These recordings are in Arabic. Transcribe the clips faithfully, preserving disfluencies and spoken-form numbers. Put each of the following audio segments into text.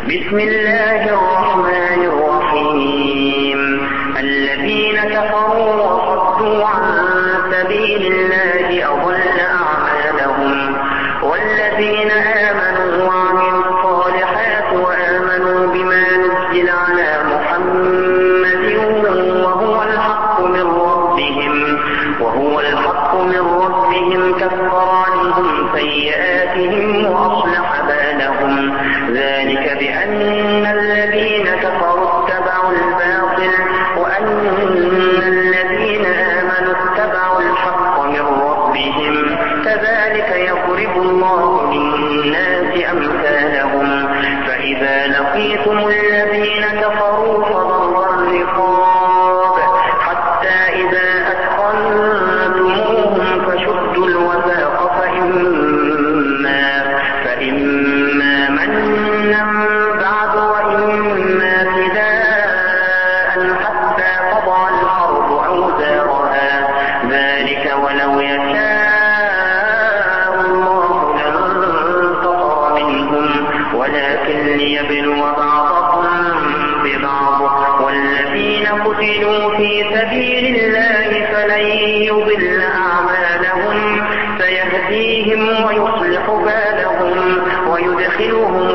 بسم الله الرحمن الرحيم الذين كفروا وصدوا عن سبيل الله أضل أعمالهم والذين آمنوا وعملوا الصالحات وآمنوا بما نزل على محمد وهو الحق من ربهم وهو الحق من ربهم كفر عنهم سيئاتهم وأصلح بالهم ذلك بأن الذين كفروا اتبعوا الباطل وأن الذين آمنوا اتبعوا الحق من ربهم كذلك يضرب الله للناس أمثالهم فإذا لقيتم الذين كفروا فضرب الرقاب حتى إذا أثخنتموهم فشدوا الوثاق فإما فإما منا بعد وإما فداء حتى تضع الحرب أوزارها ذلك ولو يشاء الله لانتصر منهم ولكن ليبلو بعضكم ببعض والذين قتلوا في سبيل الله فلن يضل أعمالهم سيهديهم ويصلح بالهم ويدخلهم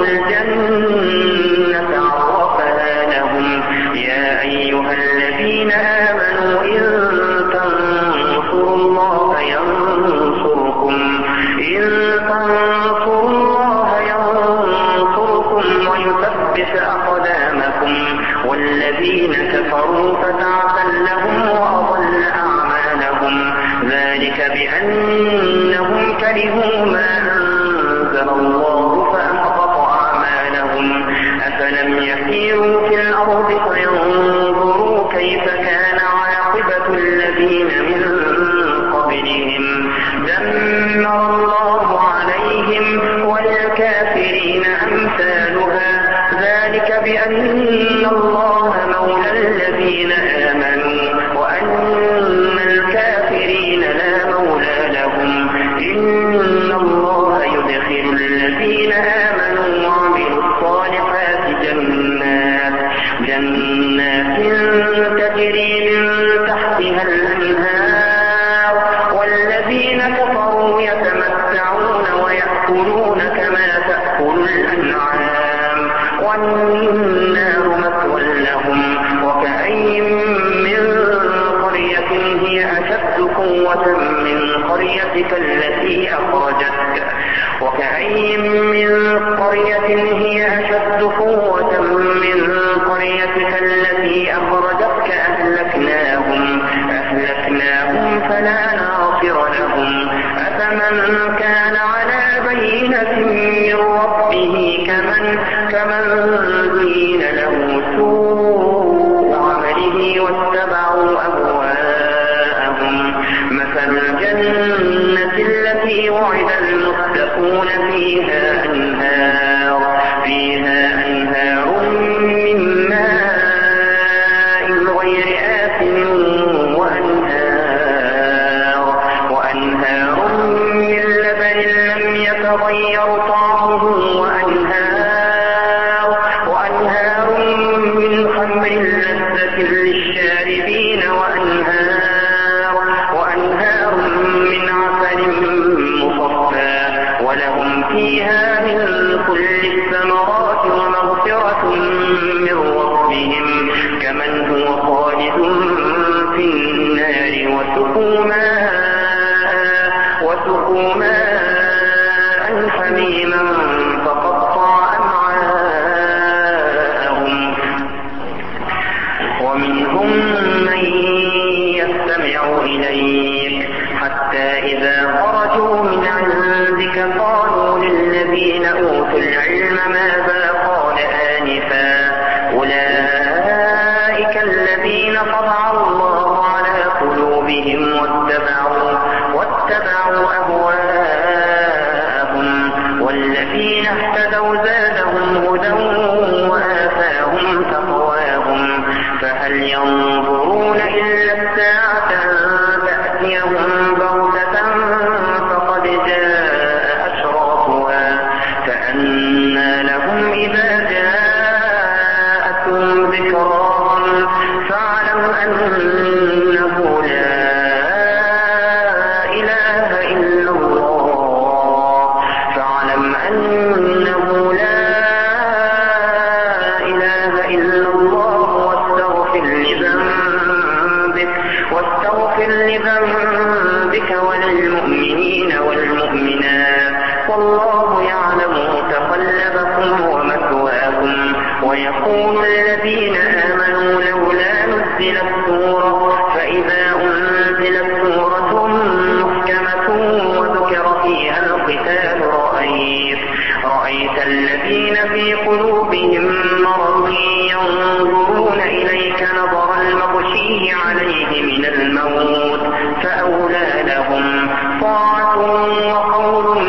الجنة عرفها لهم يا أيها الذين آمنوا إن تنصروا الله ينصركم إن تنصروا الله ينصركم ويثبت أقدامكم والذين كفروا فتعسا لهم وأضل أعمالهم ذلك بأنهم كرهوا ما أنزل الله فأحبط أعمالهم أفلم يسيروا في الأرض فينظروا كيف كان عاقبة الذين من قبلهم دمر الله عليهم وللكافرين أمثالها ذلك بأن الله مولى الذين آمنوا وأن الكافرين لا مولى لهم إن الله يدخل الذين آمنوا وعملوا الصالحات جنات جنات تجري من تحتها الأنهار والذين كفروا يتمتعون ويأكلون كما تأكل الأنعام والنار مثوى لهم وكأين من قرية هي أشد قوة من قريتك التي أخرجتك وكأين من قرية هي أشد قوة من قريتك التي أخرجتك أهلكناهم أهلكناهم فلا ناصر لهم أفمن كان على بينة من ربه كمن كمن زين له سوء عمله واتبعوا أهواءهم مثل الجنة التي وعد المتقون فيها أنهار فيها ويقول الذين آمنوا لولا نزلت سورة فإذا أنزلت سورة محكمة وذكر فيها القتال رأيت, رأيت الذين في قلوبهم مرض ينظرون إليك نظر المغشي عليه من الموت فأولى لهم طاعة وقول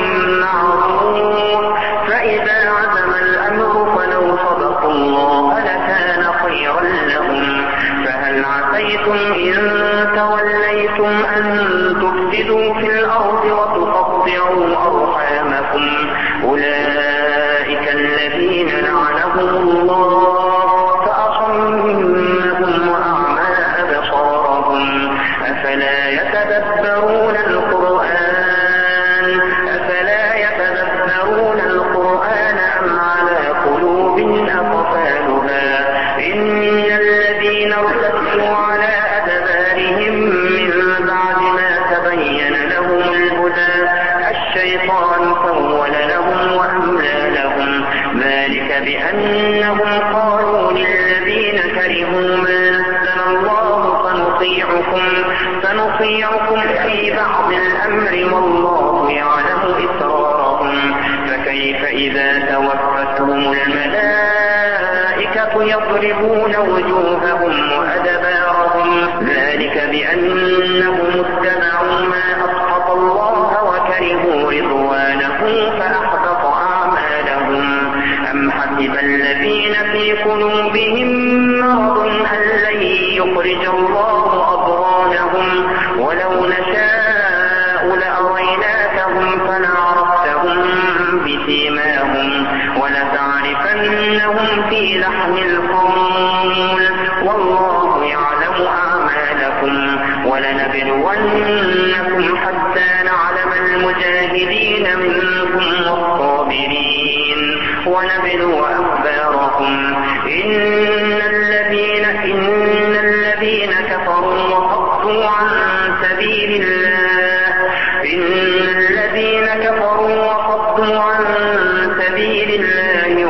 معروف فإذا عزم الأمر فلو صدقوا الله لكان خيرا لهم فهل عسيتم إن توليتم أن تفسدوا في الأرض وتقطعوا أرحامكم أولئك الذين لعنهم الله فأصمهم وأعمى أبصارهم أفلا يتدبرون القرآن أفلا يتدبرون القرآن أم على قلوب أقفالها إن الذين ارتدوا على أدبارهم من بعد ما تبين لهم الهدى الشيطان سول لهم وأملى لهم ذلك بأنهم قالوا للذين كرهوا ما نزل الله سنطيعكم سنطيعكم في بعض الأمر والله يعلم إسرارهم فكيف إذا توفتهم الملائكة يضربون وجوههم وأدبارهم ذلك بأنهم اتبعوا ما أسخط الله وكرهوا رضوانه فأحبط أعمالهم أم حسب الذين في قلوبهم مرض أن لن يخرج الله أضغانهم ولو نشاء لأريناكهم فلعرفتهم بسيماهم ولتعرفنهم في لحن القول والله يعلم أعمالكم ولنبلونكم حتى نعلم المجاهدين منكم والصابرين ونبلو أخباركم إن الذين إن الذين كفروا وصدوا عن سبيل الله إن الذين كفروا وصدوا عن سبيل الله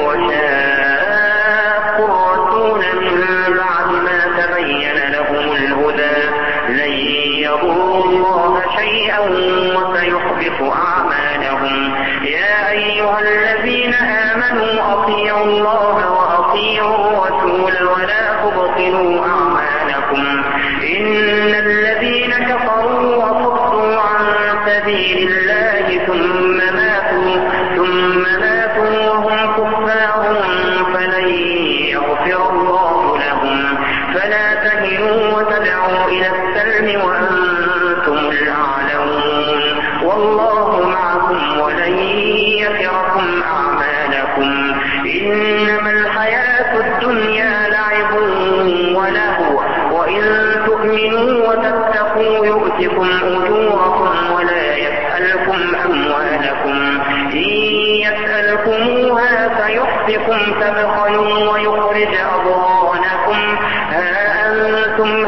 وشاقوا الرسول من بعد ما تبين لهم الهدى لن يضروا الله شيئا وسيحبط أعمالهم يا أيها الذين آمنوا أطيعوا الله وأطيعوا الرسول ولا تبطلوا أعمالكم إن الذين كفروا وصدوا عن سبيل الله ثم ماتوا ثم ماتوا وهم كفار فلن يغفر الله لهم فلا تهنوا وتدعوا إلى السلم وأنتم الأعلون والله معكم ولن يتركم أعمالكم إنما الحياة الدنيا لعب ولهو وإن تؤمنوا وتتقوا يؤتكم أجوركم ولا يسألكم أموالكم إن يسألكموها فيحفكم تبخلوا ويخرج أضغانكم ها أنتم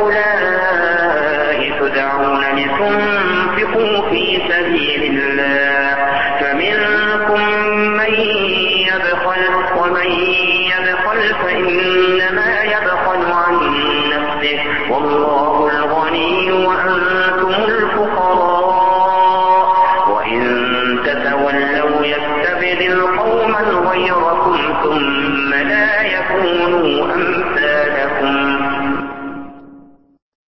هؤلاء تدعون لتنفقوا في سبيل الله فمنكم من يبخل ومن يبخل فإنما يبخل عن نفسه والله الغني وأنتم الفقراء وإن تتولوا يستبدل